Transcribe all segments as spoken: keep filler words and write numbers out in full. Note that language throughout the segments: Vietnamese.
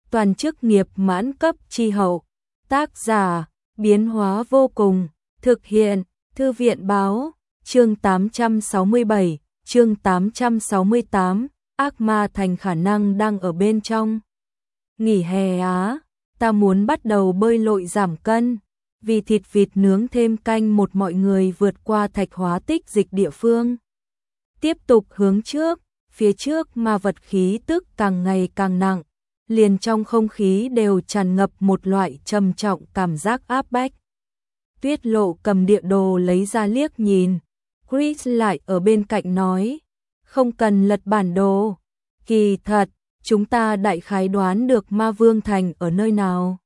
toàn chức nghiệp mãn cấp chi hậu. Tác giả, biến hóa vô cùng, thực hiện, Thư viện báo, chương tám trăm sáu mươi bảy, chương tám trăm sáu mươi tám, ác ma thành khả năng đang ở bên trong. Nghỉ hè á, ta muốn bắt đầu bơi lội giảm cân, vì thịt vịt nướng thêm canh một mọi người vượt qua thạch hóa tích dịch địa phương. Tiếp tục hướng trước, phía trước ma vật khí tức càng ngày càng nặng, liền trong không khí đều tràn ngập một loại trầm trọng cảm giác áp bách. Tuyết Lộ cầm địa đồ lấy ra liếc nhìn, Chris lại ở bên cạnh nói, không cần lật bản đồ, kỳ thật, chúng ta đại khái đoán được ma vương thành ở nơi nào.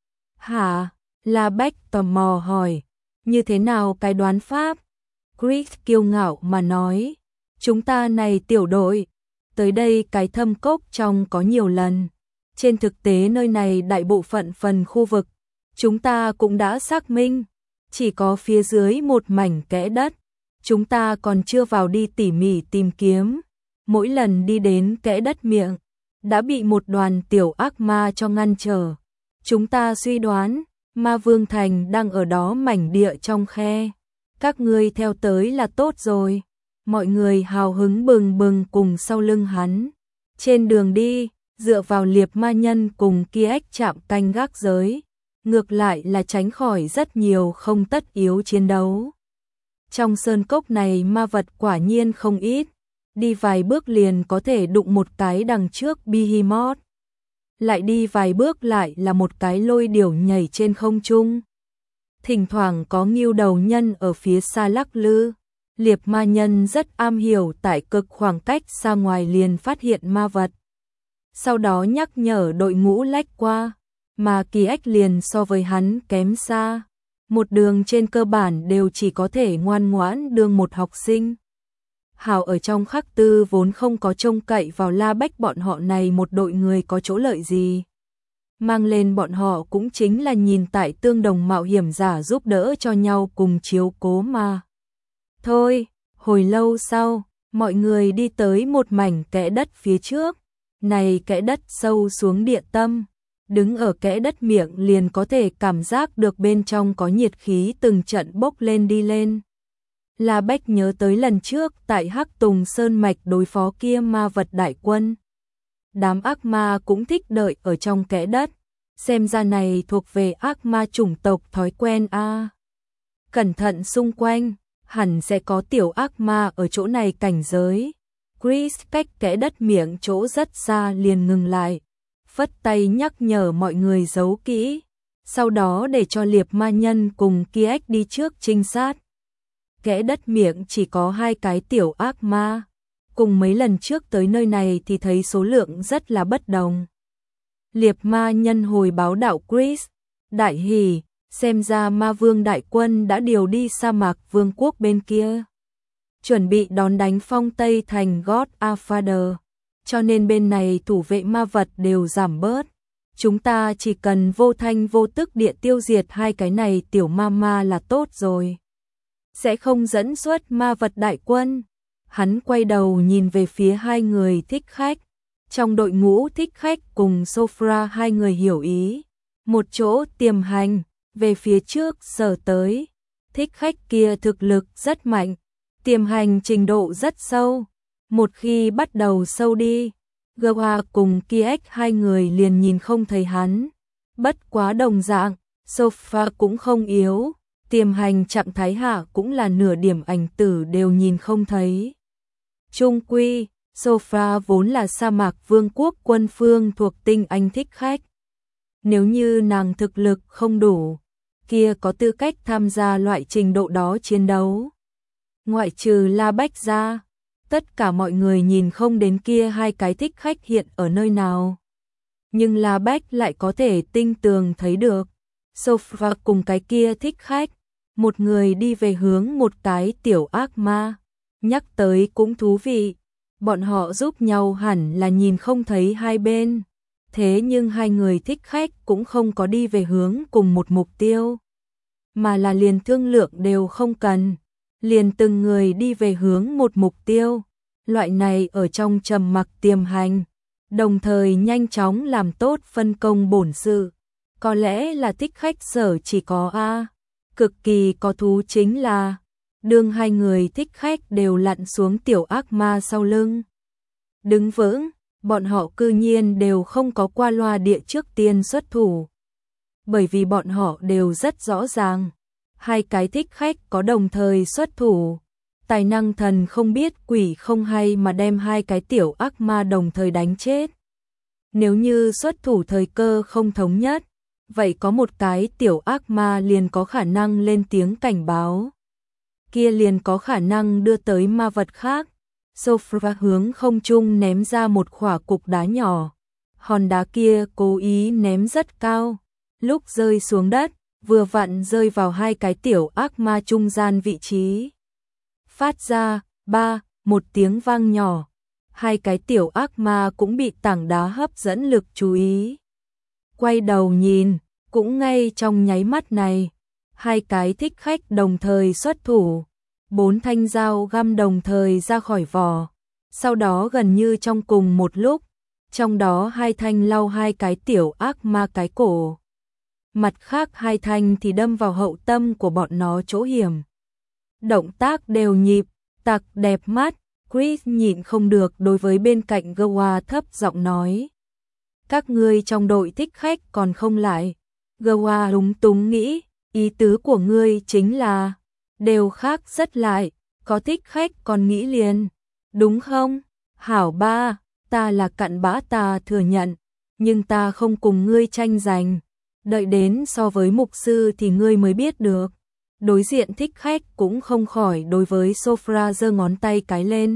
Hả? La Bách tò mò hỏi, như thế nào cái đoán pháp? Chris kiêu ngạo mà nói, chúng ta này tiểu đội, tới đây cái thâm cốc trong có nhiều lần. Trên thực tế nơi này đại bộ phận phần khu vực, chúng ta cũng đã xác minh, chỉ có phía dưới một mảnh kẽ đất, chúng ta còn chưa vào đi tỉ mỉ tìm kiếm. Mỗi lần đi đến kẽ đất miệng, đã bị một đoàn tiểu ác ma cho ngăn trở. Chúng ta suy đoán, ma vương thành đang ở đó mảnh địa trong khe. Các ngươi theo tới là tốt rồi. Mọi người hào hứng bừng bừng cùng sau lưng hắn. Trên đường đi, dựa vào liệp ma nhân cùng kia ếch chạm canh gác giới, ngược lại là tránh khỏi rất nhiều không tất yếu chiến đấu. Trong sơn cốc này ma vật quả nhiên không ít, đi vài bước liền có thể đụng một cái đằng trước Behemoth. Lại đi vài bước lại là một cái lôi điểu nhảy trên không trung. Thỉnh thoảng có ngưu đầu nhân ở phía xa lắc lư. Liệp ma nhân rất am hiểu tại cực khoảng cách xa ngoài liền phát hiện ma vật. Sau đó nhắc nhở đội ngũ lách qua, mà kỳ ếch liền so với hắn kém xa. Một đường trên cơ bản đều chỉ có thể ngoan ngoãn đương một học sinh. Hào ở trong khắc tư vốn không có trông cậy vào La Bách bọn họ này một đội người có chỗ lợi gì. Mang lên bọn họ cũng chính là nhìn tại tương đồng mạo hiểm giả giúp đỡ cho nhau cùng chiếu cố mà. Thôi, hồi lâu sau, mọi người đi tới một mảnh kẽ đất phía trước. Này kẽ đất sâu xuống địa tâm, đứng ở kẽ đất miệng liền có thể cảm giác được bên trong có nhiệt khí từng trận bốc lên đi lên. La Bách nhớ tới lần trước tại Hắc Tùng Sơn Mạch đối phó kia ma vật đại quân. Đám ác ma cũng thích đợi ở trong kẽ đất, xem ra này thuộc về ác ma chủng tộc thói quen a. À. Cẩn thận xung quanh, hẳn sẽ có tiểu ác ma ở chỗ này cảnh giới. Chris cách kẽ đất miệng chỗ rất xa liền ngừng lại, phất tay nhắc nhở mọi người giấu kỹ, sau đó để cho liệp ma nhân cùng kia ếch đi trước trinh sát. Kẽ đất miệng chỉ có hai cái tiểu ác ma, cùng mấy lần trước tới nơi này thì thấy số lượng rất là bất đồng. Liệp ma nhân hồi báo đạo Chris, đại hỉ, xem ra ma vương đại quân đã điều đi sa mạc vương quốc bên kia. Chuẩn bị đón đánh phong Tây thành God Father, cho nên bên này thủ vệ ma vật đều giảm bớt. Chúng ta chỉ cần vô thanh vô tức địa tiêu diệt hai cái này tiểu ma ma là tốt rồi. Sẽ không dẫn xuất ma vật đại quân. Hắn quay đầu nhìn về phía hai người thích khách. Trong đội ngũ thích khách cùng Sophra hai người hiểu ý. Một chỗ tiềm hành, về phía trước sở tới. Thích khách kia thực lực rất mạnh. Tiềm hành trình độ rất sâu, một khi bắt đầu sâu đi, Gawa cùng Kiek hai người liền nhìn không thấy hắn. Bất quá đồng dạng, Sofa cũng không yếu, tiềm hành trạng thái hạ cũng là nửa điểm ảnh tử đều nhìn không thấy. Trung quy, Sofa vốn là sa mạc vương quốc quân phương thuộc tinh anh thích khách. Nếu như nàng thực lực không đủ, kia có tư cách tham gia loại trình độ đó chiến đấu. Ngoại trừ La Bách ra, tất cả mọi người nhìn không đến kia hai cái thích khách hiện ở nơi nào. Nhưng La Bách lại có thể tinh tường thấy được. Sofa cùng cái kia thích khách, một người đi về hướng một cái tiểu ác ma. Nhắc tới cũng thú vị, bọn họ giúp nhau hẳn là nhìn không thấy hai bên. Thế nhưng hai người thích khách cũng không có đi về hướng cùng một mục tiêu, mà là liền thương lượng đều không cần. Liền từng người đi về hướng một mục tiêu, loại này ở trong trầm mặc tiềm hành, đồng thời nhanh chóng làm tốt phân công bổn sự. Có lẽ là thích khách sở chỉ có A. Cực kỳ có thú chính là, đương hai người thích khách đều lặn xuống tiểu ác ma sau lưng. Đứng vững, bọn họ cư nhiên đều không có qua loa địa trước tiên xuất thủ. Bởi vì bọn họ đều rất rõ ràng, hai cái thích khách có đồng thời xuất thủ. Tài năng thần không biết quỷ không hay mà đem hai cái tiểu ác ma đồng thời đánh chết. Nếu như xuất thủ thời cơ không thống nhất, vậy có một cái tiểu ác ma liền có khả năng lên tiếng cảnh báo. Kia liền có khả năng đưa tới ma vật khác. Sofra hướng không trung ném ra một khỏa cục đá nhỏ. Hòn đá kia cố ý ném rất cao. Lúc rơi xuống đất, vừa vặn rơi vào hai cái tiểu ác ma trung gian vị trí. Phát ra, ba, một tiếng vang nhỏ. Hai cái tiểu ác ma cũng bị tảng đá hấp dẫn lực chú ý. Quay đầu nhìn, cũng ngay trong nháy mắt này, hai cái thích khách đồng thời xuất thủ. Bốn thanh dao găm đồng thời ra khỏi vỏ. Sau đó gần như trong cùng một lúc, trong đó hai thanh lau hai cái tiểu ác ma cái cổ. Mặt khác hai thanh thì đâm vào hậu tâm của bọn nó chỗ hiểm. Động tác đều nhịp, tặc đẹp mắt. Chris nhịn không được đối với bên cạnh Gowa thấp giọng nói. Các ngươi trong đội thích khách còn không lại. Gowa lúng túng nghĩ, ý tứ của ngươi chính là đều khác rất lại, có thích khách còn nghĩ liền, đúng không? Hảo ba, ta là cặn bã ta thừa nhận, nhưng ta không cùng ngươi tranh giành. Đợi đến so với mục sư thì ngươi mới biết được. Đối diện thích khách cũng không khỏi đối với Sofra giơ ngón tay cái lên.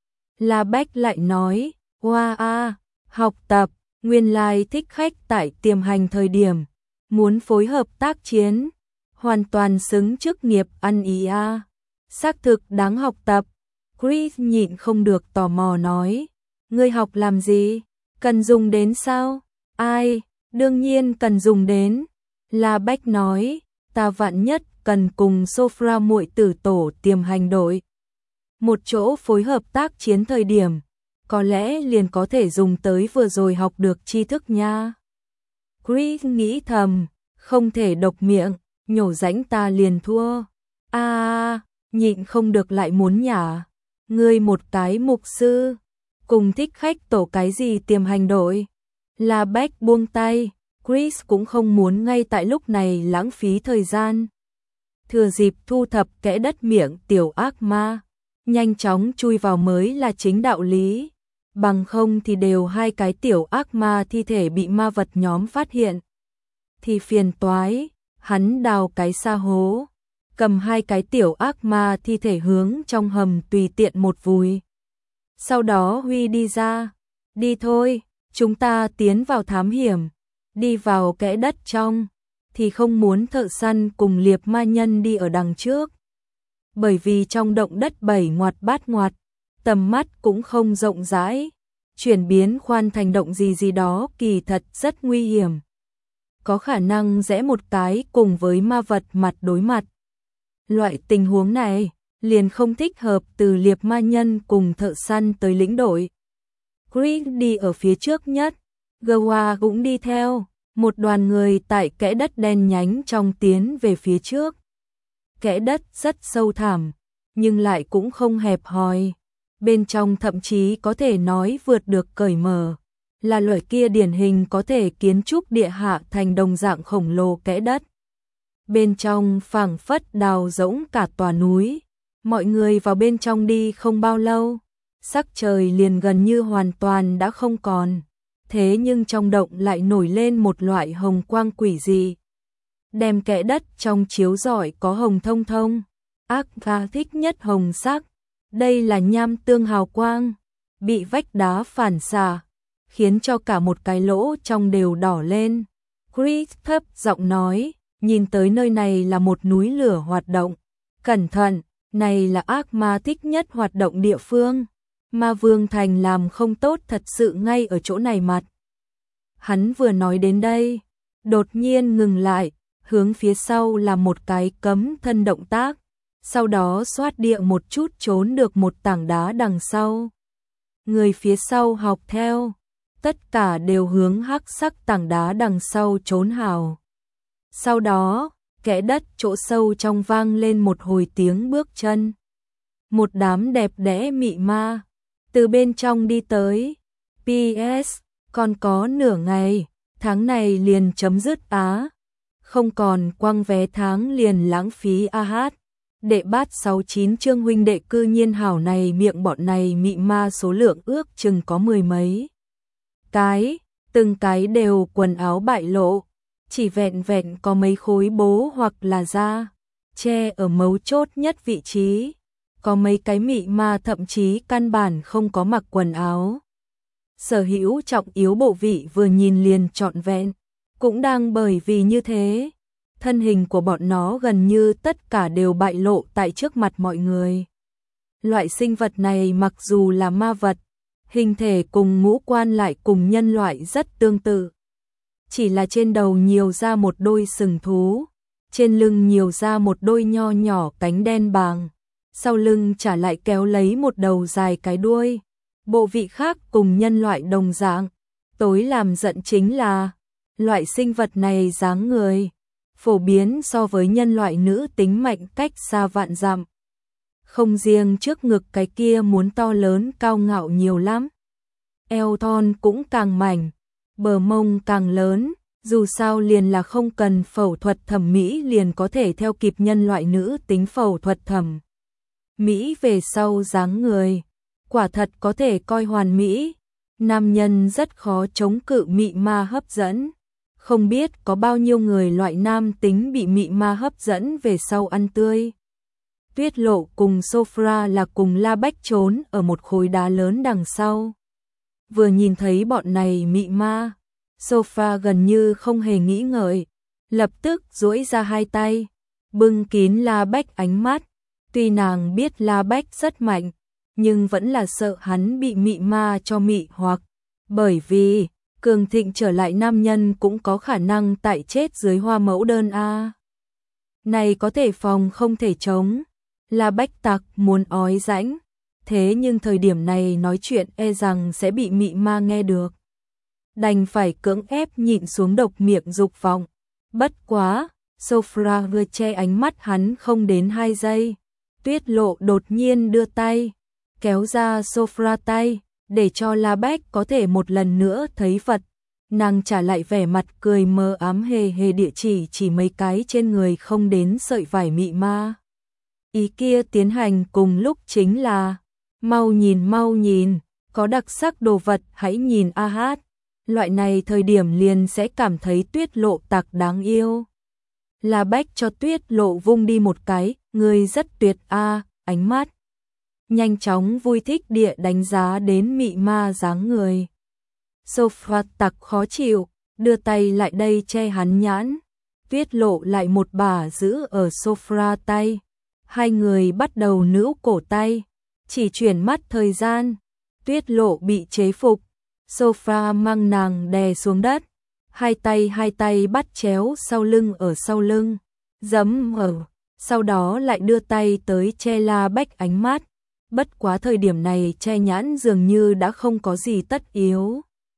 La Bách lại nói, wow a, học tập, nguyên lai thích khách tại tiềm hành thời điểm, muốn phối hợp tác chiến, hoàn toàn xứng chức nghiệp ăn ý a. Xác thực đáng học tập. Chris nhịn không được tò mò nói, ngươi học làm gì? Cần dùng đến sao? Ai? Đương nhiên cần dùng đến. La Bách nói, ta vạn nhất cần cùng Sofra muội tử tổ tiềm hành đội. Một chỗ phối hợp tác chiến thời điểm, có lẽ liền có thể dùng tới vừa rồi học được tri thức nha. Chris nghĩ thầm, không thể độc miệng, nhổ rãnh ta liền thua. A, à, nhịn không được lại muốn nhả. Ngươi một cái mục sư, cùng thích khách tổ cái gì tiềm hành đội. La Bách buông tay, Chris cũng không muốn ngay tại lúc này lãng phí thời gian. Thừa dịp thu thập kẽ đất miệng tiểu ác ma, nhanh chóng chui vào mới là chính đạo lý. Bằng không thì đều hai cái tiểu ác ma thi thể bị ma vật nhóm phát hiện. Thì phiền toái, hắn đào cái sa hố, cầm hai cái tiểu ác ma thi thể hướng trong hầm tùy tiện một vùi. Sau đó Huy đi ra, đi thôi, chúng ta tiến vào thám hiểm, đi vào kẽ đất trong, thì không muốn thợ săn cùng liệp ma nhân đi ở đằng trước. Bởi vì trong động đất bảy ngoặt bát ngoặt, tầm mắt cũng không rộng rãi, chuyển biến khoan thành động gì gì đó kỳ thật rất nguy hiểm. Có khả năng rẽ một cái cùng với ma vật mặt đối mặt. Loại tình huống này liền không thích hợp từ liệp ma nhân cùng thợ săn tới lĩnh đội. Chris đi ở phía trước nhất, Gowa cũng đi theo, một đoàn người tại kẽ đất đen nhánh trong tiến về phía trước. Kẽ đất rất sâu thẳm, nhưng lại cũng không hẹp hòi. Bên trong thậm chí có thể nói vượt được cởi mở, là loại kia điển hình có thể kiến trúc địa hạ thành đồng dạng khổng lồ kẽ đất. Bên trong phảng phất đào rỗng cả tòa núi, mọi người vào bên trong đi không bao lâu, sắc trời liền gần như hoàn toàn đã không còn, thế nhưng trong động lại nổi lên một loại hồng quang quỷ dị. Đem kẽ đất trong chiếu rọi có hồng thông thông, ác ga thích nhất hồng sắc, đây là nham tương hào quang, bị vách đá phản xạ, khiến cho cả một cái lỗ trong đều đỏ lên. Chris thấp giọng nói, nhìn tới nơi này là một núi lửa hoạt động, cẩn thận, này là ác ma thích nhất hoạt động địa phương, ma vương thành làm không tốt thật sự ngay ở chỗ này mặt. Hắn vừa nói đến đây, đột nhiên ngừng lại, hướng phía sau là một cái cấm thân động tác, sau đó xoát địa một chút trốn được một tảng đá đằng sau. Người phía sau học theo, tất cả đều hướng hắc sắc tảng đá đằng sau trốn hào. Sau đó, kẽ đất chỗ sâu trong vang lên một hồi tiếng bước chân. Một đám đẹp đẽ mị ma từ bên trong đi tới. pê ét còn có nửa ngày, tháng này liền chấm dứt á. Không còn quăng vé tháng liền lãng phí a hát. Đệ bát sáu chín chương huynh đệ cư nhiên hảo này miệng bọn này mị ma số lượng ước chừng có mười mấy cái, từng cái đều quần áo bại lộ, chỉ vẹn vẹn có mấy khối bố hoặc là da che ở mấu chốt nhất vị trí. Có mấy cái mị ma thậm chí căn bản không có mặc quần áo. Sở hữu trọng yếu bộ vị vừa nhìn liền trọn vẹn, cũng đang bởi vì như thế, thân hình của bọn nó gần như tất cả đều bại lộ tại trước mặt mọi người. Loại sinh vật này mặc dù là ma vật, hình thể cùng ngũ quan lại cùng nhân loại rất tương tự. Chỉ là trên đầu nhiều ra một đôi sừng thú, trên lưng nhiều ra một đôi nho nhỏ cánh đen bàng, sau lưng trả lại kéo lấy một đầu dài cái đuôi. Bộ vị khác cùng nhân loại đồng dạng. Tối làm giận chính là loại sinh vật này dáng người phổ biến so với nhân loại nữ tính mạnh cách xa vạn dặm. Không riêng trước ngực cái kia muốn to lớn cao ngạo nhiều lắm, eo thon cũng càng mảnh, bờ mông càng lớn, dù sao liền là không cần phẫu thuật thẩm mỹ liền có thể theo kịp nhân loại nữ tính phẫu thuật thẩm mỹ về sau dáng người, quả thật có thể coi hoàn mỹ. Nam nhân rất khó chống cự mị ma hấp dẫn. Không biết có bao nhiêu người loại nam tính bị mị ma hấp dẫn về sau ăn tươi. Tuyết Lộ cùng Sophra là cùng La Bách trốn ở một khối đá lớn đằng sau. Vừa nhìn thấy bọn này mị ma, Sophra gần như không hề nghĩ ngợi, lập tức duỗi ra hai tay, bưng kín La Bách ánh mắt. Tuy nàng biết La Bách rất mạnh, nhưng vẫn là sợ hắn bị mị ma cho mị hoặc, bởi vì cường thịnh trở lại nam nhân cũng có khả năng tại chết dưới hoa mẫu đơn a. Này có thể phòng không thể chống. La Bách Tặc muốn ói rãnh, thế nhưng thời điểm này nói chuyện e rằng sẽ bị mị ma nghe được. Đành phải cưỡng ép nhịn xuống độc miệng dục vọng. Bất quá, Sophra vừa che ánh mắt hắn không đến hai giây. Tuyết Lộ đột nhiên đưa tay, kéo ra Sophra tay, để cho La Bách có thể một lần nữa thấy Phật. Nàng trả lại vẻ mặt cười mờ ám hề hề địa chỉ chỉ mấy cái trên người không đến sợi vải mị ma. Ý kia tiến hành cùng lúc chính là, mau nhìn mau nhìn, có đặc sắc đồ vật hãy nhìn a hát. Loại này thời điểm liền sẽ cảm thấy Tuyết Lộ tặc đáng yêu. La Bách cho Tuyết Lộ vung đi một cái, người rất tuyệt a, ánh mắt nhanh chóng vui thích địa đánh giá đến mị ma dáng người. Sophra tặc khó chịu, đưa tay lại đây che hắn nhãn. Tuyết Lộ lại một bà giữ ở Sophra tay. Hai người bắt đầu níu cổ tay, chỉ chuyển mắt thời gian. Tuyết Lộ bị chế phục, Sophra mang nàng đè xuống đất. Hai tay hai tay bắt chéo sau lưng ở sau lưng, giẫm ở, sau đó lại đưa tay tới che La Bách ánh mắt. Bất quá thời điểm này che nhãn dường như đã không có gì tất yếu.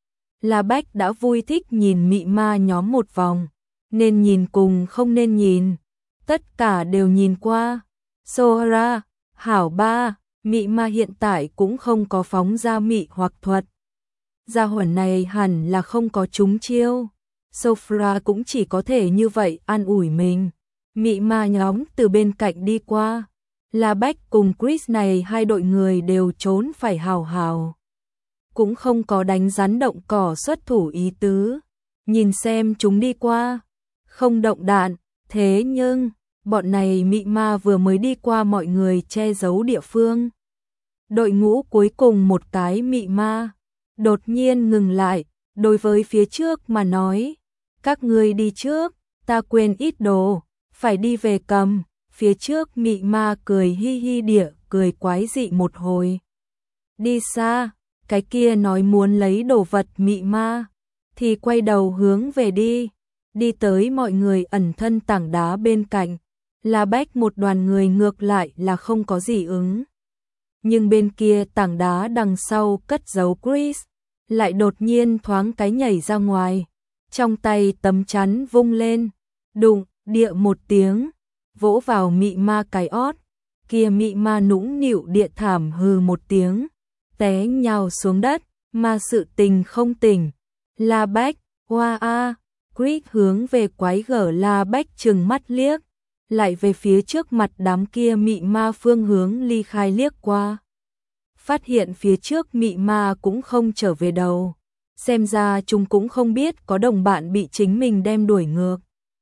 La Bách đã vui thích nhìn mị ma nhóm một vòng, nên nhìn cùng không nên nhìn, tất cả đều nhìn qua. Sohra, hảo ba, mị ma hiện tại cũng không có phóng ra mị hoặc thuật. Gia hỏa này hẳn là không có trúng chiêu. Sophra cũng chỉ có thể như vậy an ủi mình. Mị ma nhóm từ bên cạnh đi qua. La Bách cùng Chris này hai đội người đều trốn phải hào hào. Cũng không có đánh rắn động cỏ xuất thủ ý tứ. Nhìn xem chúng đi qua. Không động đạn. Thế nhưng, bọn này mị ma vừa mới đi qua mọi người che giấu địa phương. Đội ngũ cuối cùng một cái mị ma đột nhiên ngừng lại, đối với phía trước mà nói, các ngươi đi trước, ta quên ít đồ, phải đi về cầm. Phía trước mị ma cười hi hi địa, cười quái dị một hồi. Đi xa, cái kia nói muốn lấy đồ vật mị ma, thì quay đầu hướng về đi, đi tới mọi người ẩn thân tảng đá bên cạnh. La Bách một đoàn người ngược lại là không có gì ứng. Nhưng bên kia tảng đá đằng sau cất giấu Chris, lại đột nhiên thoáng cái nhảy ra ngoài, trong tay tấm chắn vung lên, đụng, địa một tiếng, vỗ vào mị ma cái ót, kia mị ma nũng nịu địa thảm hừ một tiếng, té nhào xuống đất, mà sự tình không tỉnh. La Bách, hoa a, Chris hướng về quái gở La Bách trừng mắt liếc, lại về phía trước mặt đám kia mị ma phương hướng ly khai liếc qua. Phát hiện phía trước mị ma cũng không trở về đầu, xem ra chúng cũng không biết có đồng bạn bị chính mình đem đuổi ngược.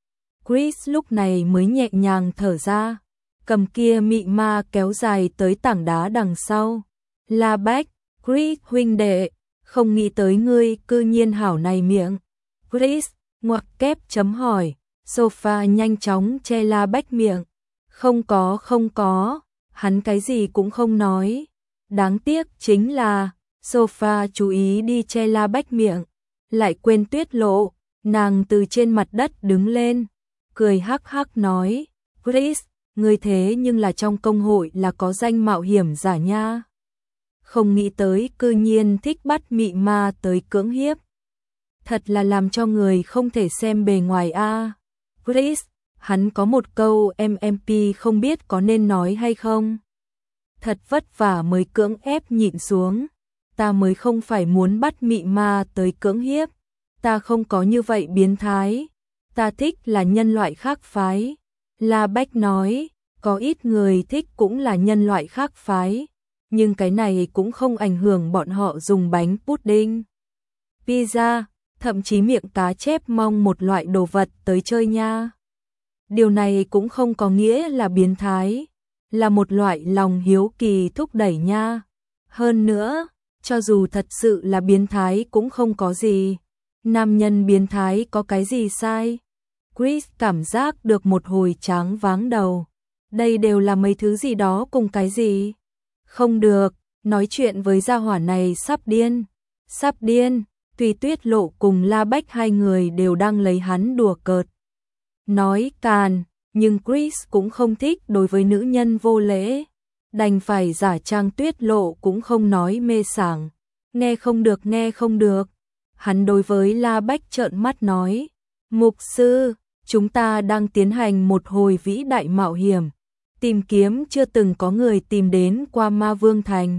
Chris lúc này mới nhẹ nhàng thở ra, cầm kia mị ma kéo dài tới tảng đá đằng sau. La Bách, Chris huynh đệ, không nghĩ tới ngươi cư nhiên hảo này miệng. Chris, ngoặc kép chấm hỏi, sofa nhanh chóng che La Bách miệng. Không có không có, hắn cái gì cũng không nói. Đáng tiếc chính là, sofa chú ý đi che La Bách miệng, lại quên Tuyết Lộ, nàng từ trên mặt đất đứng lên, cười hắc hắc nói, Chris, ngươi thế nhưng là trong công hội là có danh mạo hiểm giả nha. Không nghĩ tới cư nhiên thích bắt mị ma tới cưỡng hiếp. Thật là làm cho người không thể xem bề ngoài a. Chris, hắn có một câu em em pê không biết có nên nói hay không. Thật vất vả mới cưỡng ép nhịn xuống. Ta mới không phải muốn bắt mị ma tới cưỡng hiếp. Ta không có như vậy biến thái. Ta thích là nhân loại khác phái. La Bách nói, có ít người thích cũng là nhân loại khác phái. Nhưng cái này cũng không ảnh hưởng bọn họ dùng bánh pudding, pizza, thậm chí miệng cá chép mong một loại đồ vật tới chơi nha. Điều này cũng không có nghĩa là biến thái, là một loại lòng hiếu kỳ thúc đẩy nha. Hơn nữa, cho dù thật sự là biến thái cũng không có gì. Nam nhân biến thái có cái gì sai? Chris cảm giác được một hồi tráng váng đầu. Đây đều là mấy thứ gì đó cùng cái gì? Không được, nói chuyện với gia hỏa này sắp điên. Sắp điên, tuy Tuyết Lộ cùng La Bách hai người đều đang lấy hắn đùa cợt. Nói càn, nhưng Chris cũng không thích đối với nữ nhân vô lễ. Đành phải giả trang Tuyết Lộ cũng không nói mê sảng. Nghe không được nghe không được. Hắn đối với La Bách trợn mắt nói. Mục sư, chúng ta đang tiến hành một hồi vĩ đại mạo hiểm. Tìm kiếm chưa từng có người tìm đến qua Ma Vương Thành.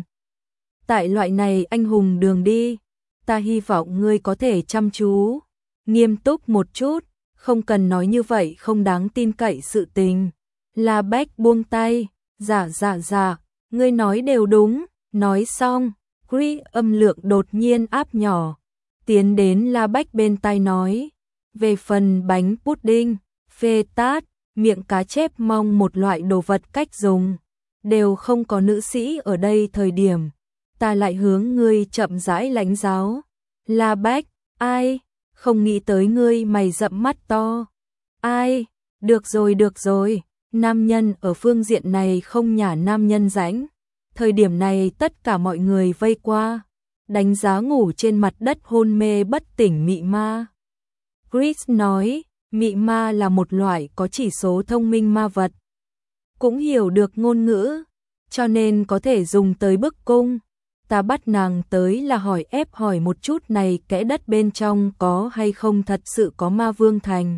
Tại loại này anh hùng đường đi, ta hy vọng ngươi có thể chăm chú, nghiêm túc một chút, không cần nói như vậy không đáng tin cậy sự tình. La Bách buông tay, dạ dạ dạ, ngươi nói đều đúng, nói xong, Chris âm lượng đột nhiên áp nhỏ, tiến đến La Bách bên tai nói, về phần bánh pudding, phê tát, miệng cá chép mong một loại đồ vật cách dùng, đều không có nữ sĩ ở đây thời điểm. Ta lại hướng ngươi chậm rãi lãnh giáo. La Bách, ai? Không nghĩ tới ngươi mày rậm mắt to. Ai? Được rồi được rồi, nam nhân ở phương diện này không nhả nam nhân rãnh. Thời điểm này tất cả mọi người vây qua, đánh giá ngủ trên mặt đất hôn mê bất tỉnh mị ma. Chris nói, mị ma là một loại có chỉ số thông minh ma vật, cũng hiểu được ngôn ngữ, cho nên có thể dùng tới bức cung. Ta bắt nàng tới là hỏi ép hỏi một chút này kẽ đất bên trong có hay không thật sự có Ma Vương Thành.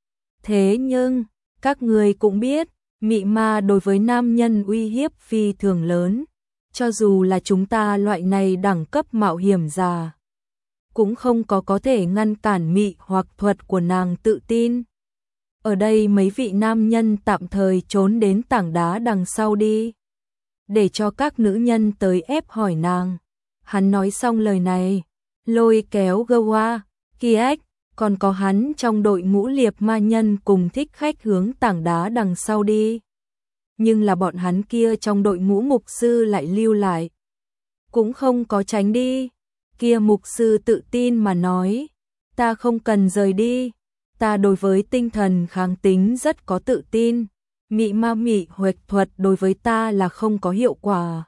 Thế nhưng, các người cũng biết, mị ma đối với nam nhân uy hiếp phi thường lớn, cho dù là chúng ta loại này đẳng cấp mạo hiểm giả, cũng không có có thể ngăn cản mị hoặc thuật của nàng tự tin. Ở đây mấy vị nam nhân tạm thời trốn đến tảng đá đằng sau đi, để cho các nữ nhân tới ép hỏi nàng. Hắn nói xong lời này, lôi kéo Gawa, Kiek, còn có hắn trong đội ngũ liệp ma nhân cùng thích khách hướng tảng đá đằng sau đi. Nhưng là bọn hắn kia trong đội ngũ mục sư lại lưu lại, cũng không có tránh đi. Kia mục sư tự tin mà nói, ta không cần rời đi, ta đối với tinh thần kháng tính rất có tự tin. Mị ma mị huệt thuật đối với ta là không có hiệu quả.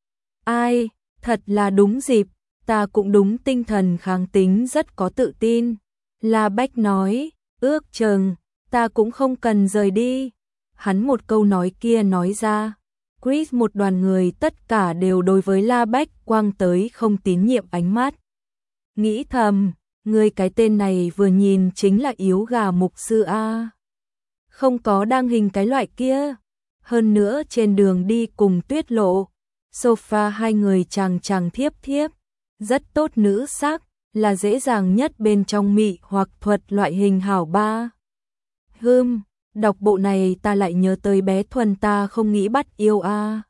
Ai, thật là đúng dịp, ta cũng đúng tinh thần kháng tính rất có tự tin. La Bách nói, ước chừng, ta cũng không cần rời đi. Hắn một câu nói kia nói ra, Chris một đoàn người tất cả đều đối với La Bách quang tới không tín nhiệm ánh mắt. nghĩ thầm, người cái tên này vừa nhìn chính là yếu gà mục sư a. Không có đang hình cái loại kia. Hơn nữa trên đường đi cùng Tuyết Lộ, sofa hai người chàng chàng thiếp thiếp, rất tốt nữ sắc, là dễ dàng nhất bên trong mị hoặc thuật loại hình hảo ba. Hừm, đọc bộ này ta lại nhớ tới bé Thuần ta không nghĩ bắt yêu a.